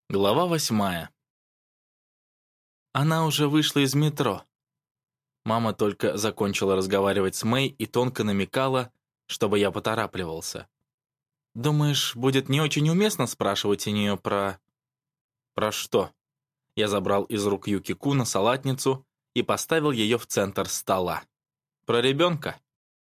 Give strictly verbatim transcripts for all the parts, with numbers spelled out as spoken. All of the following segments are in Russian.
Глава восьмая. Она уже вышла из метро. Мама только закончила разговаривать с Мэй и тонко намекала, чтобы я поторапливался. «Думаешь, будет не очень уместно спрашивать у нее про...» «Про что?» Я забрал из рук Юки-куна салатницу и поставил ее в центр стола. «Про ребенка?»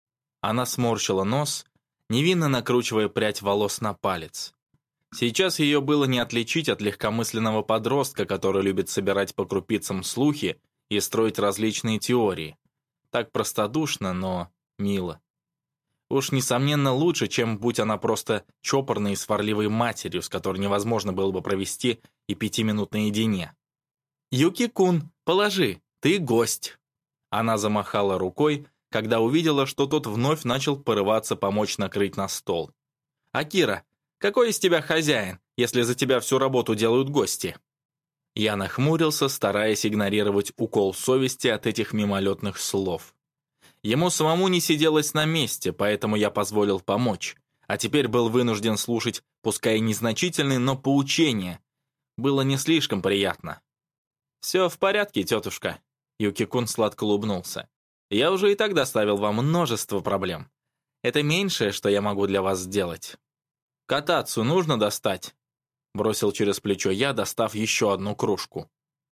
Она сморщила нос, невинно накручивая прядь волос на палец. Сейчас ее было не отличить от легкомысленного подростка, который любит собирать по крупицам слухи и строить различные теории. Так простодушно, но мило. Уж, несомненно, лучше, чем будь она просто чопорной и сварливой матерью, с которой невозможно было бы провести и пяти минут наедине. «Юки-кун, положи, ты гость!» Она замахала рукой, когда увидела, что тот вновь начал порываться помочь накрыть на стол. «Акира, какой из тебя хозяин, если за тебя всю работу делают гости?» Я нахмурился, стараясь игнорировать укол совести от этих мимолетных слов. Ему самому не сиделось на месте, поэтому я позволил помочь, а теперь был вынужден слушать, пускай и незначительные, но поучения. Было не слишком приятно. «Все в порядке, тетушка», — Юки-кун сладко улыбнулся. «Я уже и так доставил вам множество проблем. Это меньшее, что я могу для вас сделать». «Катацу нужно достать?» Бросил через плечо я, достав еще одну кружку.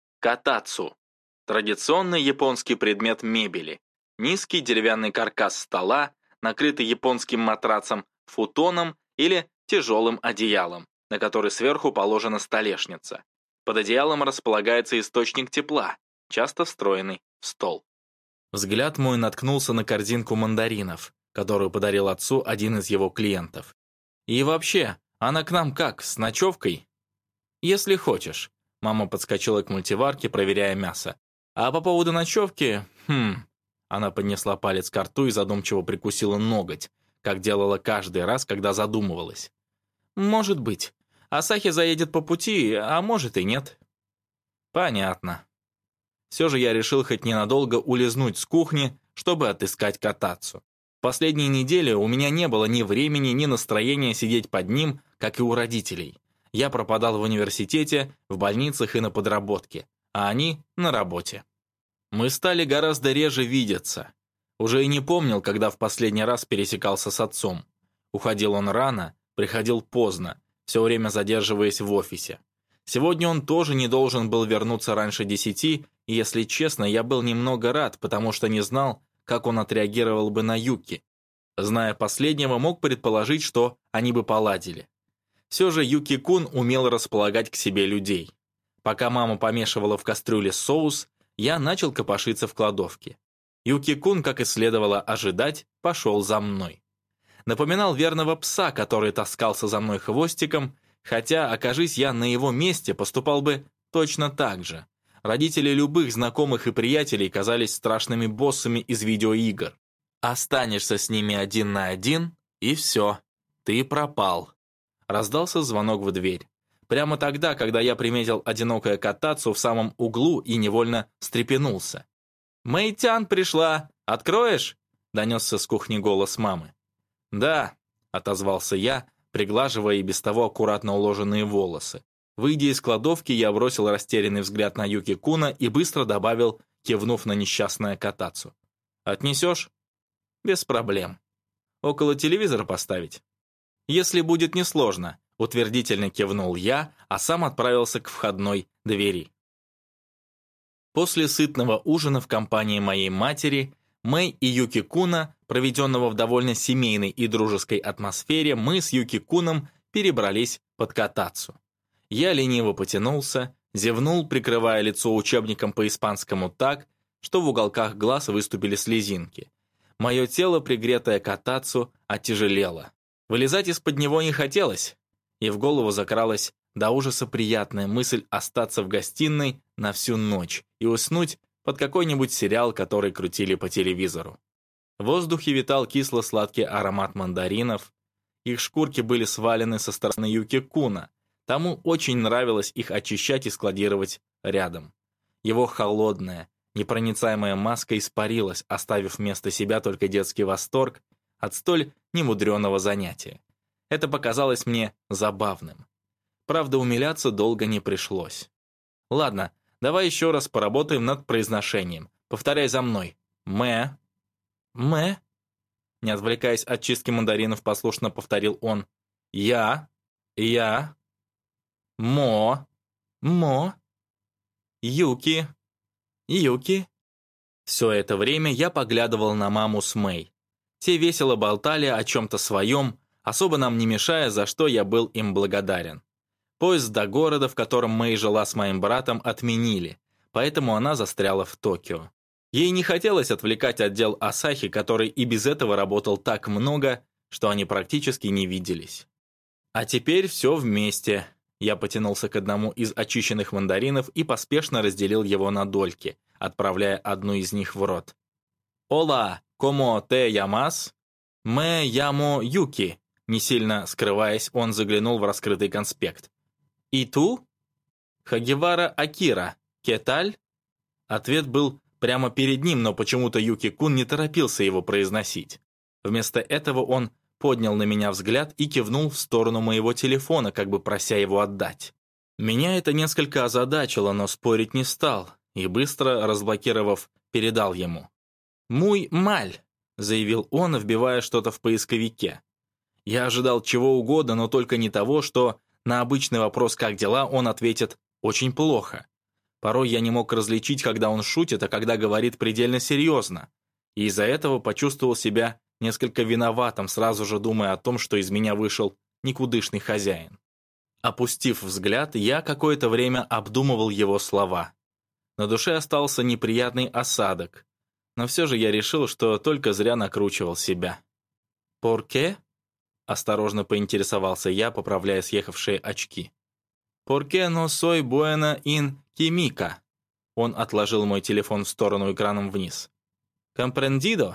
Катацу. Традиционный японский предмет мебели. Низкий деревянный каркас стола, накрытый японским матрацем, футоном или тяжелым одеялом, на который сверху положена столешница. Под одеялом располагается источник тепла, часто встроенный в стол. Взгляд мой наткнулся на корзинку мандаринов, которую подарил отцу один из его клиентов. «И вообще, она к нам как, с ночевкой?» «Если хочешь». Мама подскочила к мультиварке, проверяя мясо. «А по поводу ночевки, хм...» Она поднесла палец к рту и задумчиво прикусила ноготь, как делала каждый раз, когда задумывалась. «Может быть. Асахи заедет по пути, а может и нет». «Понятно». Все же я решил хоть ненадолго улизнуть с кухни, чтобы отыскать Катацу. Последние недели у меня не было ни времени, ни настроения сидеть под ним, как и у родителей. Я пропадал в университете, в больницах и на подработке, а они на работе. Мы стали гораздо реже видеться. Уже и не помнил, когда в последний раз пересекался с отцом. Уходил он рано, приходил поздно, все время задерживаясь в офисе. Сегодня он тоже не должен был вернуться раньше десяти, и, если честно, я был немного рад, потому что не знал, как он отреагировал бы на Юки. Зная последнего, мог предположить, что они бы поладили. Все же Юки-кун умел располагать к себе людей. Пока мама помешивала в кастрюле соус, я начал копошиться в кладовке. Юки-кун, как и следовало ожидать, пошел за мной. Напоминал верного пса, который таскался за мной хвостиком, хотя, окажись я на его месте, поступал бы точно так же. Родители любых знакомых и приятелей казались страшными боссами из видеоигр. Останешься с ними один на один, и все, ты пропал. Раздался звонок в дверь. Прямо тогда, когда я приметил одинокое Катацу в самом углу и невольно встрепенулся. «Мэйтян пришла! Откроешь?» — донесся с кухни голос мамы. «Да», — отозвался я, приглаживая и без того аккуратно уложенные волосы. Выйдя из кладовки, я бросил растерянный взгляд на Юки-куна и быстро добавил, кивнув на несчастное Катацу. «Отнесешь?» «Без проблем. Около телевизора поставить?» «Если будет несложно», — утвердительно кивнул я, а сам отправился к входной двери. После сытного ужина в компании моей матери, Мэй и Юки-куна, проведенного в довольно семейной и дружеской атмосфере, мы с Юки-куном перебрались под Катацу. Я лениво потянулся, зевнул, прикрывая лицо учебником по испанскому так, что в уголках глаз выступили слезинки. Мое тело, пригретое Катацу, оттяжелело. Вылезать из-под него не хотелось, и в голову закралась до ужаса приятная мысль остаться в гостиной на всю ночь и уснуть под какой-нибудь сериал, который крутили по телевизору. В воздухе витал кисло-сладкий аромат мандаринов, их шкурки были свалены со стороны Юки-куна. Тому очень нравилось их очищать и складировать рядом. Его холодная, непроницаемая маска испарилась, оставив вместо себя только детский восторг от столь немудреного занятия. Это показалось мне забавным. Правда, умиляться долго не пришлось. Ладно, давай еще раз поработаем над произношением. Повторяй за мной. Мэ. Мэ. Не отвлекаясь от чистки мандаринов, послушно повторил он. Я. Я. Мо. Мо. Юки. Юки. Все это время я поглядывал на маму с Мэй. Те весело болтали о чем-то своем, особо нам не мешая, за что я был им благодарен. Поезд до города, в котором Мэй жила с моим братом, отменили, поэтому она застряла в Токио. Ей не хотелось отвлекать отдел Асахи, который и без этого работал так много, что они практически не виделись. А теперь все вместе. Я потянулся к одному из очищенных мандаринов и поспешно разделил его на дольки, отправляя одну из них в рот. «Ола, комо те ямас? Мэ ямо Юки», не сильно скрываясь, он заглянул в раскрытый конспект. «И ту? Хагевара Акира, кеталь?» Ответ был прямо перед ним, но почему-то Юки-кун не торопился его произносить. Вместо этого он поднял на меня взгляд и кивнул в сторону моего телефона, как бы прося его отдать. Меня это несколько озадачило, но спорить не стал, и быстро, разблокировав, передал ему. «Муй маль», — заявил он, вбивая что-то в поисковике. Я ожидал чего угодно, но только не того, что на обычный вопрос «как дела?» он ответит «очень плохо». Порой я не мог различить, когда он шутит, а когда говорит предельно серьезно. И из-за этого почувствовал себя несколько виноватым, сразу же думая о том, что из меня вышел никудышный хозяин. Опустив взгляд, я какое-то время обдумывал его слова. На душе остался неприятный осадок, но все же я решил, что только зря накручивал себя. «Порке?» — осторожно поинтересовался я, поправляя съехавшие очки. «Порке но сой буэна ин кимика?» Он отложил мой телефон в сторону экраном вниз. «Компрендидо?»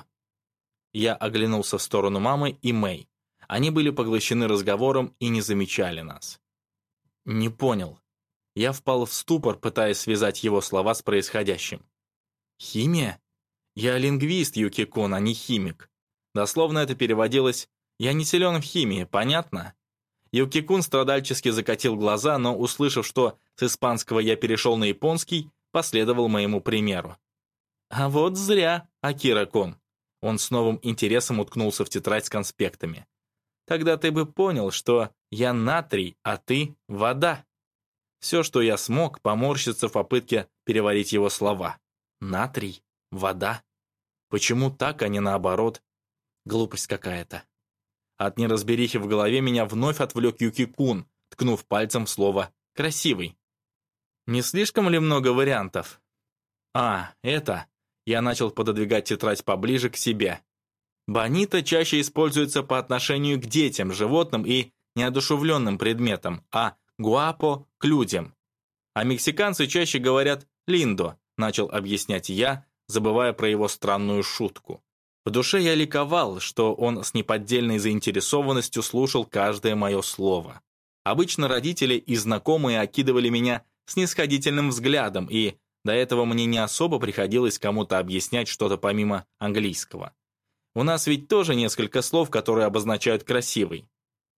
Я оглянулся в сторону мамы и Мэй. Они были поглощены разговором и не замечали нас. Не понял. Я впал в ступор, пытаясь связать его слова с происходящим. «Химия? Я лингвист, Юки-кун, а не химик». Дословно это переводилось «я не силен в химии, понятно?» Юки-кун страдальчески закатил глаза, но, услышав, что с испанского я перешел на японский, последовал моему примеру. «А вот зря, Акира-кун». Он с новым интересом уткнулся в тетрадь с конспектами. «Тогда ты бы понял, что я натрий, а ты — вода». Все, что я смог, поморщиться в попытке переварить его слова. Натрий, вода. Почему так, а не наоборот? Глупость какая-то. От неразберихи в голове меня вновь отвлек Юки-кун, ткнув пальцем в слово «красивый». Не слишком ли много вариантов? А, это... Я начал пододвигать тетрадь поближе к себе. Бонита чаще используется по отношению к детям, животным и неодушевленным предметам, а гуапо — к людям. А мексиканцы чаще говорят «линдо», начал объяснять я, забывая про его странную шутку. В душе я ликовал, что он с неподдельной заинтересованностью слушал каждое мое слово. Обычно родители и знакомые окидывали меня снисходительным взглядом, и до этого мне не особо приходилось кому-то объяснять что-то помимо английского. У нас ведь тоже несколько слов, которые обозначают красивый.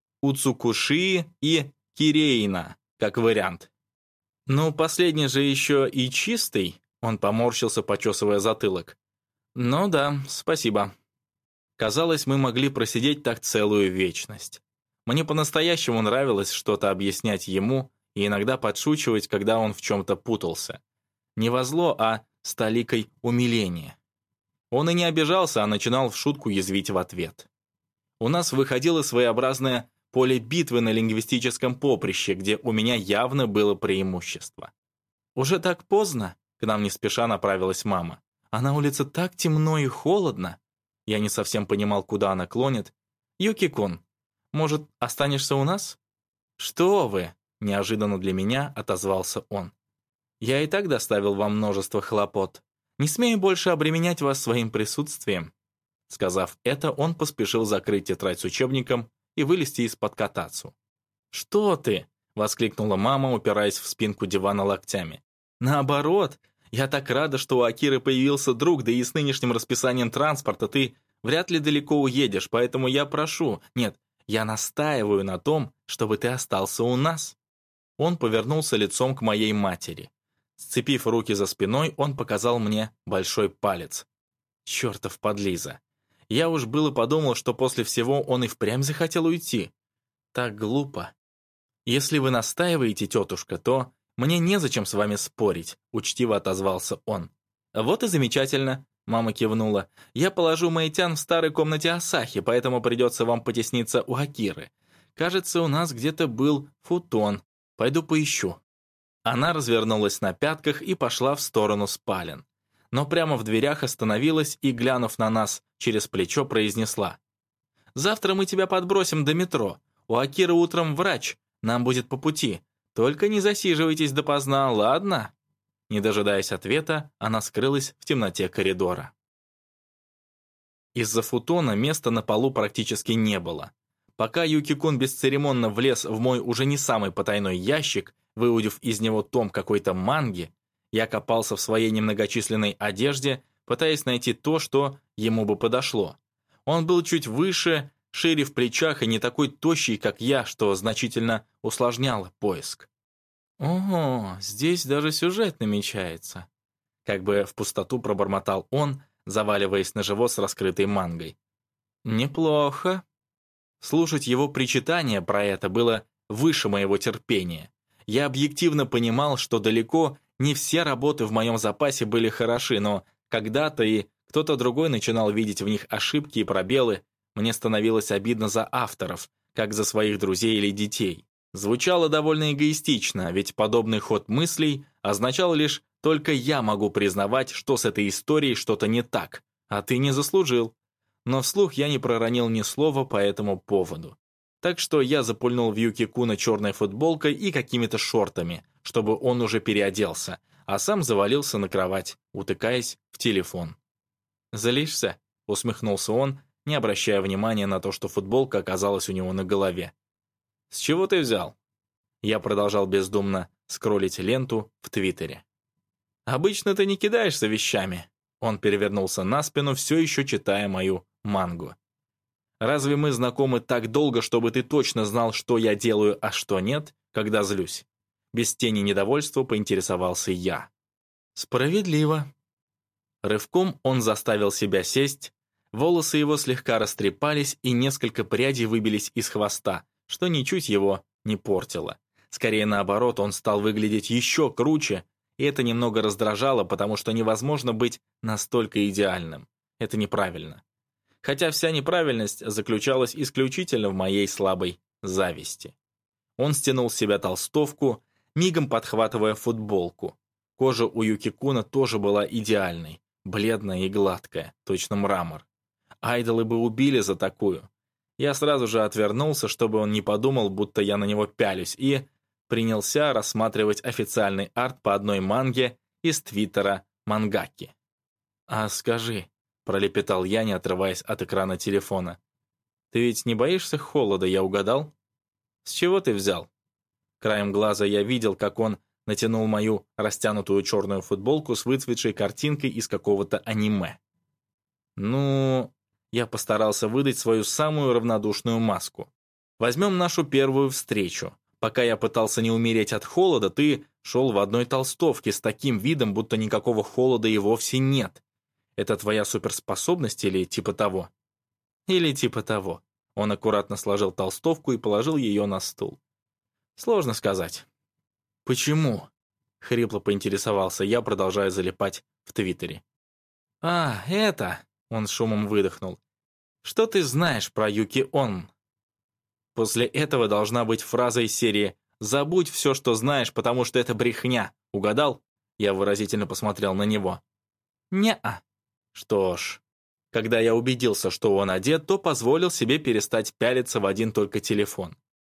Уцукуши и кирейна, как вариант. Ну, последний же еще и чистый, он поморщился, почесывая затылок. Ну да, спасибо. Казалось, мы могли просидеть так целую вечность. Мне по-настоящему нравилось что-то объяснять ему и иногда подшучивать, когда он в чем-то путался. Не во зло, а с толикой умиления. Он и не обижался, а начинал в шутку язвить в ответ. У нас выходило своеобразное поле битвы на лингвистическом поприще, где у меня явно было преимущество. «Уже так поздно?» — к нам не спеша направилась мама. «А на улице так темно и холодно». Я не совсем понимал, куда она клонит. «Юки-кун, может, останешься у нас?» «Что вы?» — неожиданно для меня отозвался он. «Я и так доставил вам множество хлопот. Не смею больше обременять вас своим присутствием». Сказав это, он поспешил закрыть тетрадь с учебником и вылезти из-под катацу. «Что ты?» — воскликнула мама, упираясь в спинку дивана локтями. «Наоборот, я так рада, что у Акиры появился друг, да и с нынешним расписанием транспорта ты вряд ли далеко уедешь, поэтому я прошу, нет, я настаиваю на том, чтобы ты остался у нас». Он повернулся лицом к моей матери. Сцепив руки за спиной, он показал мне большой палец. Чертов подлиза. Я уж было подумал, что после всего он и впрямь захотел уйти. Так глупо. «Если вы настаиваете, тетушка, то мне незачем с вами спорить», — учтиво отозвался он. «Вот и замечательно», — мама кивнула. «Я положу Мэйтян в старой комнате Асахи, поэтому придется вам потесниться у Акиры. Кажется, у нас где-то был футон. Пойду поищу». Она развернулась на пятках и пошла в сторону спален. Но прямо в дверях остановилась и, глянув на нас, через плечо произнесла: «Завтра мы тебя подбросим до метро. У Акиры утром врач. Нам будет по пути. Только не засиживайтесь допоздна, ладно?» Не дожидаясь ответа, она скрылась в темноте коридора. Из-за футона места на полу практически не было. Пока Юки-кун бесцеремонно влез в мой уже не самый потайной ящик, выудив из него том какой-то манги, я копался в своей немногочисленной одежде, пытаясь найти то, что ему бы подошло. Он был чуть выше, шире в плечах и не такой тощий, как я, что значительно усложняло поиск. «Ого, здесь даже сюжет намечается», — как бы в пустоту пробормотал он, заваливаясь на живот с раскрытой мангой. «Неплохо». Слушать его причитания про это было выше моего терпения. Я объективно понимал, что далеко не все работы в моем запасе были хороши, но когда-то и кто-то другой начинал видеть в них ошибки и пробелы, мне становилось обидно за авторов, как за своих друзей или детей. Звучало довольно эгоистично, ведь подобный ход мыслей означал лишь «только я могу признавать, что с этой историей что-то не так, а ты не заслужил». Но вслух я не проронил ни слова по этому поводу. Так что я запульнул в Юки-куна черной футболкой и какими-то шортами, чтобы он уже переоделся, а сам завалился на кровать, утыкаясь в телефон. «Злишься?» — усмехнулся он, не обращая внимания на то, что футболка оказалась у него на голове. «С чего ты взял?» Я продолжал бездумно скроллить ленту в Твиттере. «Обычно ты не кидаешься вещами». Он перевернулся на спину, все еще читая мою мангу. «Разве мы знакомы так долго, чтобы ты точно знал, что я делаю, а что нет, когда злюсь?» Без тени недовольства поинтересовался я. «Справедливо». Рывком он заставил себя сесть, волосы его слегка растрепались и несколько прядей выбились из хвоста, что ничуть его не портило. Скорее наоборот, он стал выглядеть еще круче, и это немного раздражало, потому что невозможно быть настолько идеальным. Это неправильно. Хотя вся неправильность заключалась исключительно в моей слабой зависти. Он стянул с себя толстовку, мигом подхватывая футболку. Кожа у Юки-куна тоже была идеальной, бледная и гладкая, точно мрамор. Айдолы бы убили за такую. Я сразу же отвернулся, чтобы он не подумал, будто я на него пялюсь, и принялся рассматривать официальный арт по одной манге из твиттера Мангаки. «А скажи», — пролепетал я, не отрываясь от экрана телефона, «ты ведь не боишься холода, я угадал?» «С чего ты взял?» Краем глаза я видел, как он натянул мою растянутую черную футболку с выцветшей картинкой из какого-то аниме. «Ну...» Я постарался выдать свою самую равнодушную маску. «Возьмем нашу первую встречу. Пока я пытался не умереть от холода, ты шел в одной толстовке с таким видом, будто никакого холода и вовсе нет. Это твоя суперспособность или типа того?» «Или типа того». Он аккуратно сложил толстовку и положил ее на стул. «Сложно сказать». «Почему?» — хрипло поинтересовался я, продолжая залипать в Твиттере. «А, это...» — он с шумом выдохнул. «Что ты знаешь про Юки-он?» После этого должна быть фраза из серии «Забудь все, что знаешь, потому что это брехня». Угадал? Я выразительно посмотрел на него. «Не-а». Что ж, когда я убедился, что он одет, то позволил себе перестать пялиться в один только телефон.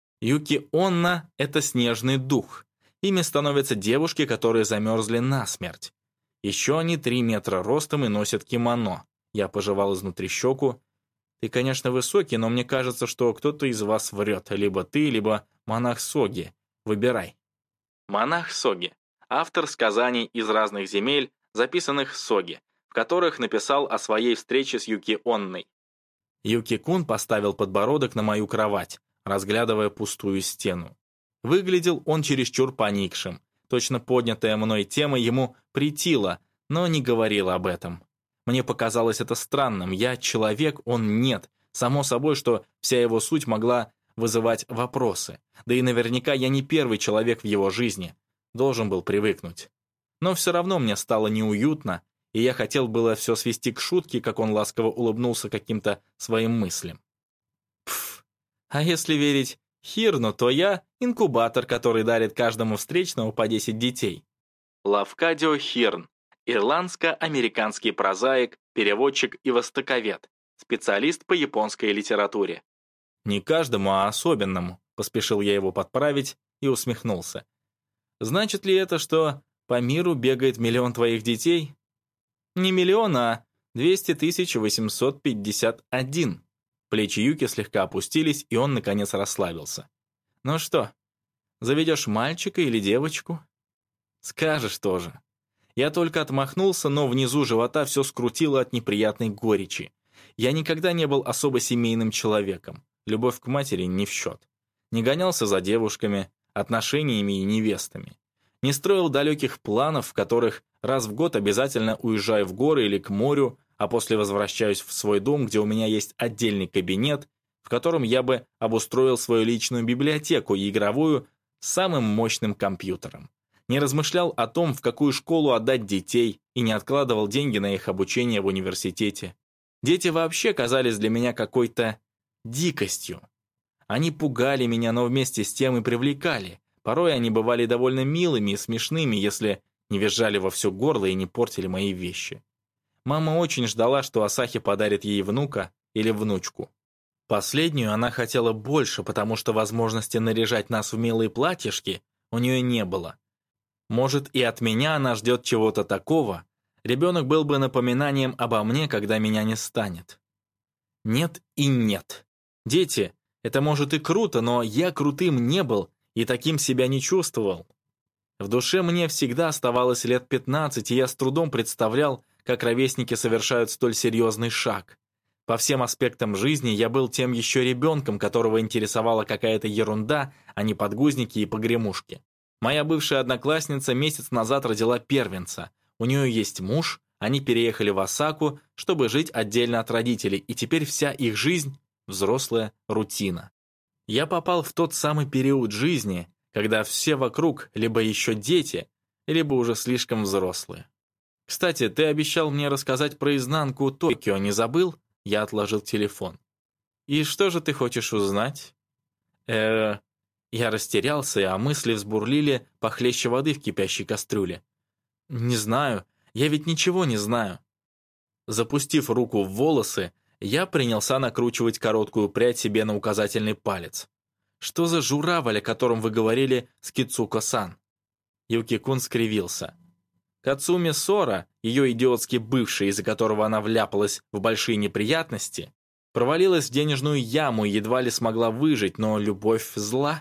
Юки-онна — это снежный дух. Ими становятся девушки, которые замерзли насмерть. Еще они три метра ростом и носят кимоно. Я пожевал изнутри щеку. Ты, конечно, высокий, но мне кажется, что кто-то из вас врет. Либо ты, либо монах Соги. Выбирай. Монах Соги. Автор сказаний из разных земель, записанных Соги, в которых написал о своей встрече с Юки-онной. Юки-кун поставил подбородок на мою кровать, разглядывая пустую стену. Выглядел он чересчур поникшим. Точно поднятая мной тема ему претила, но не говорил об этом. Мне показалось это странным. Я человек, он нет. Само собой, что вся его суть могла вызывать вопросы. Да и наверняка я не первый человек в его жизни. Должен был привыкнуть. Но все равно мне стало неуютно, и я хотел было все свести к шутке, как он ласково улыбнулся каким-то своим мыслям. Пф, а если верить Хирну, то я инкубатор, который дарит каждому встречному по десять детей. Лавкадио Хирн, ирландско-американский прозаик, переводчик и востоковед, специалист по японской литературе. «Не каждому, а особенному», — поспешил я его подправить и усмехнулся. «Значит ли это, что по миру бегает миллион твоих детей?» «Не миллион, а двести тысяч восемьсот пятьдесят один». Плечи Юки слегка опустились, и он, наконец, расслабился. «Ну что, заведешь мальчика или девочку?» «Скажешь тоже». Я только отмахнулся, но внизу живота все скрутило от неприятной горечи. Я никогда не был особо семейным человеком. Любовь к матери не в счет. Не гонялся за девушками, отношениями и невестами. Не строил далеких планов, в которых раз в год обязательно уезжаю в горы или к морю, а после возвращаюсь в свой дом, где у меня есть отдельный кабинет, в котором я бы обустроил свою личную библиотеку и игровую с самым мощным компьютером. Не размышлял о том, в какую школу отдать детей, и не откладывал деньги на их обучение в университете. Дети вообще казались для меня какой-то дикостью. Они пугали меня, но вместе с тем и привлекали. Порой они бывали довольно милыми и смешными, если не визжали во все горло и не портили мои вещи. Мама очень ждала, что Асахи подарит ей внука или внучку. Последнюю она хотела больше, потому что возможности наряжать нас в милые платьишки у нее не было. Может, и от меня она ждет чего-то такого. Ребенок был бы напоминанием обо мне, когда меня не станет. Нет и нет. Дети, это может и круто, но я крутым не был и таким себя не чувствовал. В душе мне всегда оставалось лет пятнадцать, и я с трудом представлял, как ровесники совершают столь серьезный шаг. По всем аспектам жизни я был тем еще ребенком, которого интересовала какая-то ерунда, а не подгузники и погремушки. Моя бывшая одноклассница месяц назад родила первенца. У нее есть муж, они переехали в Осаку, чтобы жить отдельно от родителей, и теперь вся их жизнь – взрослая рутина. Я попал в тот самый период жизни, когда все вокруг либо еще дети, либо уже слишком взрослые. «Кстати, ты обещал мне рассказать про изнанку Токио, не забыл?» Я отложил телефон. «И что же ты хочешь узнать?» э Я растерялся, а мысли взбурлили похлеще воды в кипящей кастрюле. «Не знаю, я ведь ничего не знаю». Запустив руку в волосы, я принялся накручивать короткую прядь себе на указательный палец. «Что за журавль, о котором вы говорили с Кицуко-сан?» Юки-кун скривился. Кацуми Сора, ее идиотский бывший, из-за которого она вляпалась в большие неприятности, провалилась в денежную яму и едва ли смогла выжить, но любовь зла.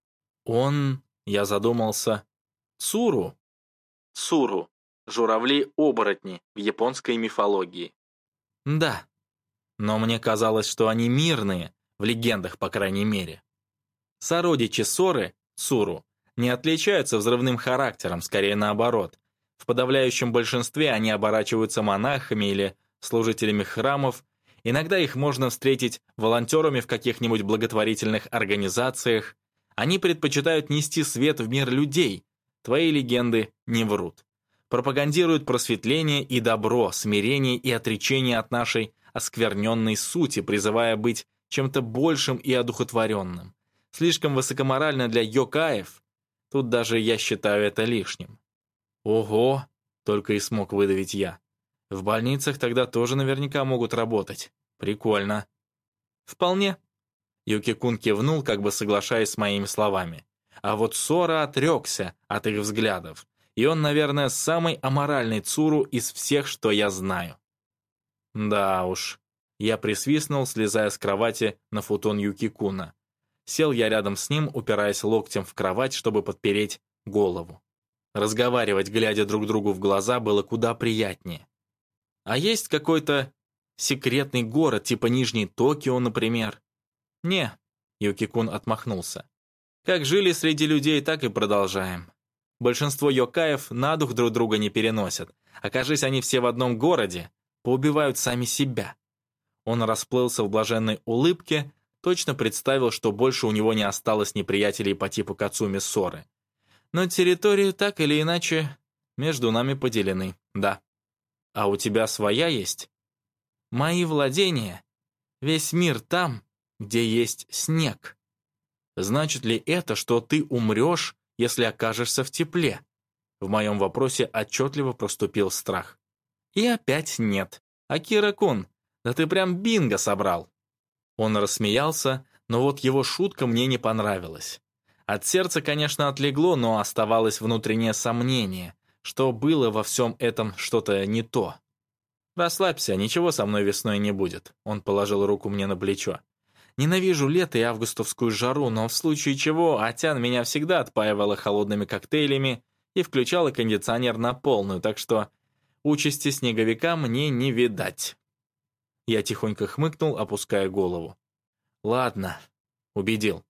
Он, я задумался, Цуру. Цуру. Журавли-оборотни в японской мифологии. Да, но мне казалось, что они мирные, в легендах, по крайней мере. Сородичи Соры, Цуру, не отличаются взрывным характером, скорее наоборот. В подавляющем большинстве они оборачиваются монахами или служителями храмов. Иногда их можно встретить волонтерами в каких-нибудь благотворительных организациях. Они предпочитают нести свет в мир людей. Твои легенды не врут. Пропагандируют просветление и добро, смирение и отречение от нашей оскверненной сути, призывая быть чем-то большим и одухотворенным. Слишком высокоморально для йокаев. Тут даже я считаю это лишним. «Ого!» — только и смог выдавить я. «В больницах тогда тоже наверняка могут работать. Прикольно». «Вполне». Юки-кун кивнул, как бы соглашаясь с моими словами. А вот Сора отрекся от их взглядов. И он, наверное, самый аморальный Цуру из всех, что я знаю. Да уж. Я присвистнул, слезая с кровати на футон Юки-куна. Сел я рядом с ним, упираясь локтем в кровать, чтобы подпереть голову. Разговаривать, глядя друг другу в глаза, было куда приятнее. А есть какой-то секретный город, типа Нижний Токио, например? Не, Юки-кун отмахнулся. Как жили среди людей, так и продолжаем. Большинство йокаев на дух друг друга не переносят. Окажись они все в одном городе, поубивают сами себя. Он расплылся в блаженной улыбке, точно представил, что больше у него не осталось неприятелей по типу Кацуми Соры. Но территории так или иначе между нами поделены, да. А у тебя своя есть? Мои владения. Весь мир там, где есть снег. Значит ли это, что ты умрешь, если окажешься в тепле? В моем вопросе отчетливо проступил страх. И опять нет. Акира-кун, да ты прям бинго собрал. Он рассмеялся, но вот его шутка мне не понравилась. От сердца, конечно, отлегло, но оставалось внутреннее сомнение, что было во всем этом что-то не то. «Расслабься, ничего со мной весной не будет», — он положил руку мне на плечо. «Ненавижу лето и августовскую жару, но в случае чего Атян меня всегда отпаивала холодными коктейлями и включала кондиционер на полную, так что участи снеговика мне не видать». Я тихонько хмыкнул, опуская голову. «Ладно», — убедил.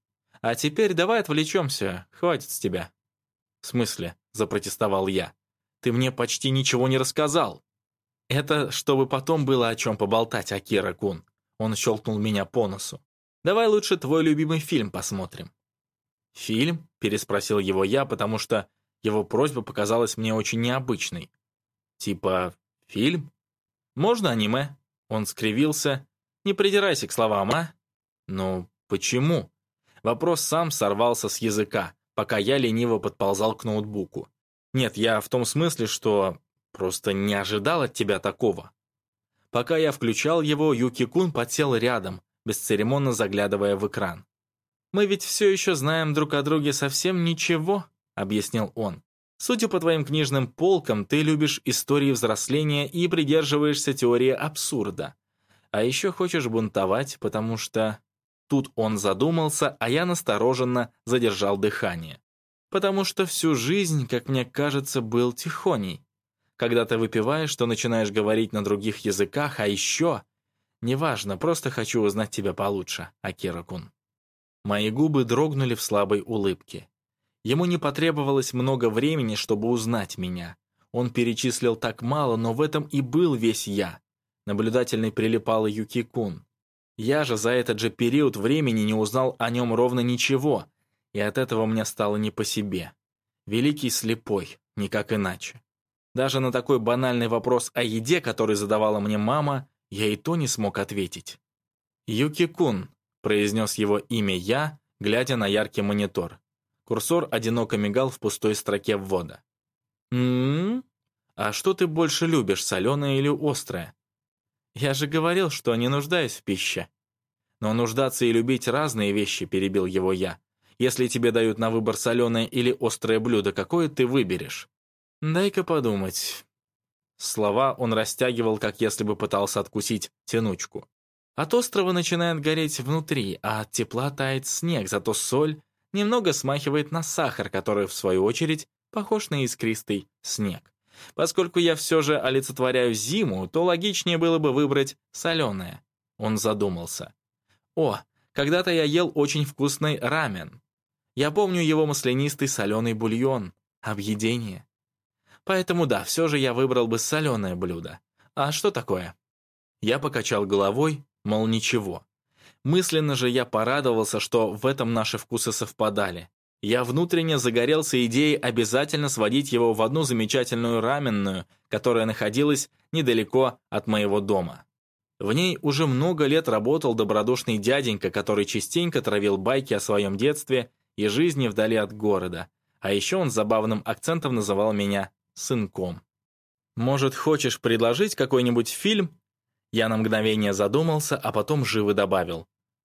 «А теперь давай отвлечемся, хватит с тебя». «В смысле?» — запротестовал я. «Ты мне почти ничего не рассказал». «Это чтобы потом было о чем поболтать, Акира-кун». Он щелкнул меня по носу. «Давай лучше твой любимый фильм посмотрим». «Фильм?» — переспросил его я, потому что его просьба показалась мне очень необычной. «Типа фильм? Можно аниме?» Он скривился. «Не придирайся к словам, а?» «Ну, почему?» Вопрос сам сорвался с языка, пока я лениво подползал к ноутбуку. «Нет, я в том смысле, что просто не ожидал от тебя такого». Пока я включал его, Юки-кун подсел рядом, бесцеремонно заглядывая в экран. «Мы ведь все еще знаем друг о друге совсем ничего», — объяснил он. «Судя по твоим книжным полкам, ты любишь истории взросления и придерживаешься теории абсурда. А еще хочешь бунтовать, потому что...» Тут он задумался, а я настороженно задержал дыхание. «Потому что всю жизнь, как мне кажется, был тихоней. Когда ты выпиваешь, то начинаешь говорить на других языках, а еще... Неважно, просто хочу узнать тебя получше, Акира-кун». Мои губы дрогнули в слабой улыбке. Ему не потребовалось много времени, чтобы узнать меня. Он перечислил так мало, но в этом и был весь я. Наблюдательный прилипал Юки-кун. Я же за этот же период времени не узнал о нем ровно ничего, и от этого мне стало не по себе. Великий слепой, никак иначе. Даже на такой банальный вопрос о еде, который задавала мне мама, я и то не смог ответить. «Юки-кун», — произнес его имя я, глядя на яркий монитор. Курсор одиноко мигал в пустой строке ввода. «М-м-м? А что ты больше любишь, соленое или острое?» «Я же говорил, что не нуждаюсь в пище». «Но нуждаться и любить разные вещи», — перебил его я. «Если тебе дают на выбор соленое или острое блюдо, какое ты выберешь?» «Дай-ка подумать». Слова он растягивал, как если бы пытался откусить тянучку. От острова начинает гореть внутри, а от тепла тает снег, зато соль немного смахивает на сахар, который, в свою очередь, похож на искристый снег. Поскольку я все же олицетворяю зиму, то логичнее было бы выбрать соленое. Он задумался. О, когда-то я ел очень вкусный рамен. Я помню его маслянистый соленый бульон. Объедение. Поэтому да, все же я выбрал бы соленое блюдо. А что такое? Я покачал головой, мол, ничего. Мысленно же я порадовался, что в этом наши вкусы совпадали. Я внутренне загорелся идеей обязательно сводить его в одну замечательную раменную, которая находилась недалеко от моего дома. В ней уже много лет работал добродушный дяденька, который частенько травил байки о своем детстве и жизни вдали от города. А еще он с забавным акцентом называл меня сынком. «Может, хочешь предложить какой-нибудь фильм?» Я на мгновение задумался, а потом живо добавил.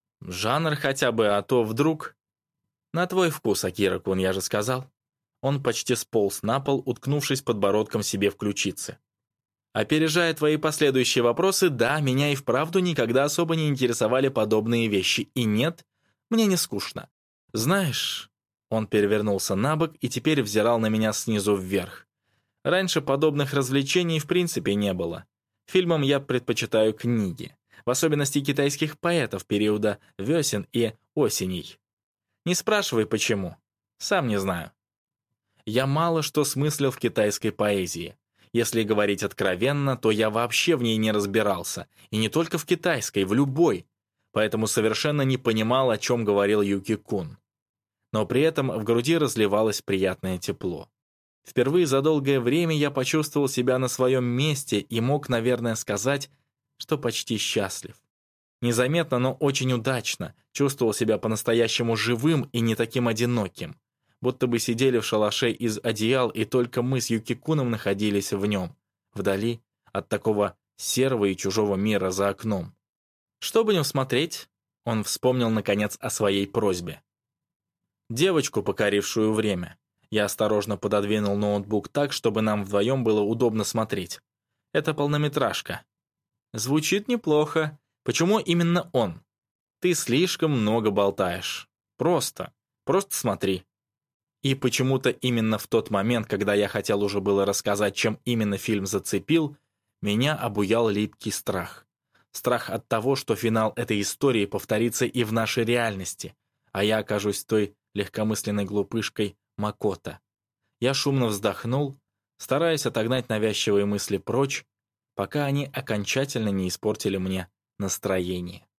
«Жанр хотя бы, а то вдруг...» «На твой вкус, Акира-кун, я же сказал». Он почти сполз на пол, уткнувшись подбородком себе в ключицы. «Опережая твои последующие вопросы, да, меня и вправду никогда особо не интересовали подобные вещи. И нет, мне не скучно. Знаешь...» Он перевернулся на бок и теперь взирал на меня снизу вверх. «Раньше подобных развлечений в принципе не было. Фильмам я предпочитаю книги, в особенности китайских поэтов периода весен и осеней. Не спрашивай, почему. Сам не знаю. Я мало что смыслил в китайской поэзии. Если говорить откровенно, то я вообще в ней не разбирался. И не только в китайской, в любой. Поэтому совершенно не понимал, о чем говорил Юки-кун. Но при этом в груди разливалось приятное тепло. Впервые за долгое время я почувствовал себя на своем месте и мог, наверное, сказать, что почти счастлив. Незаметно, но очень удачно чувствовал себя по-настоящему живым и не таким одиноким. Будто бы сидели в шалаше из одеял, и только мы с Юки-куном находились в нем, вдали от такого серого и чужого мира за окном. «Что будем смотреть?» Он вспомнил, наконец, о своей просьбе. «Девочку, покорившую время». Я осторожно пододвинул ноутбук так, чтобы нам вдвоем было удобно смотреть. «Это полнометражка». «Звучит неплохо. Почему именно он?» «Ты слишком много болтаешь. Просто. Просто смотри». И почему-то именно в тот момент, когда я хотел уже было рассказать, чем именно фильм зацепил, меня обуял липкий страх. Страх от того, что финал этой истории повторится и в нашей реальности, а я окажусь той легкомысленной глупышкой Макото. Я шумно вздохнул, стараясь отогнать навязчивые мысли прочь, пока они окончательно не испортили мне настроение.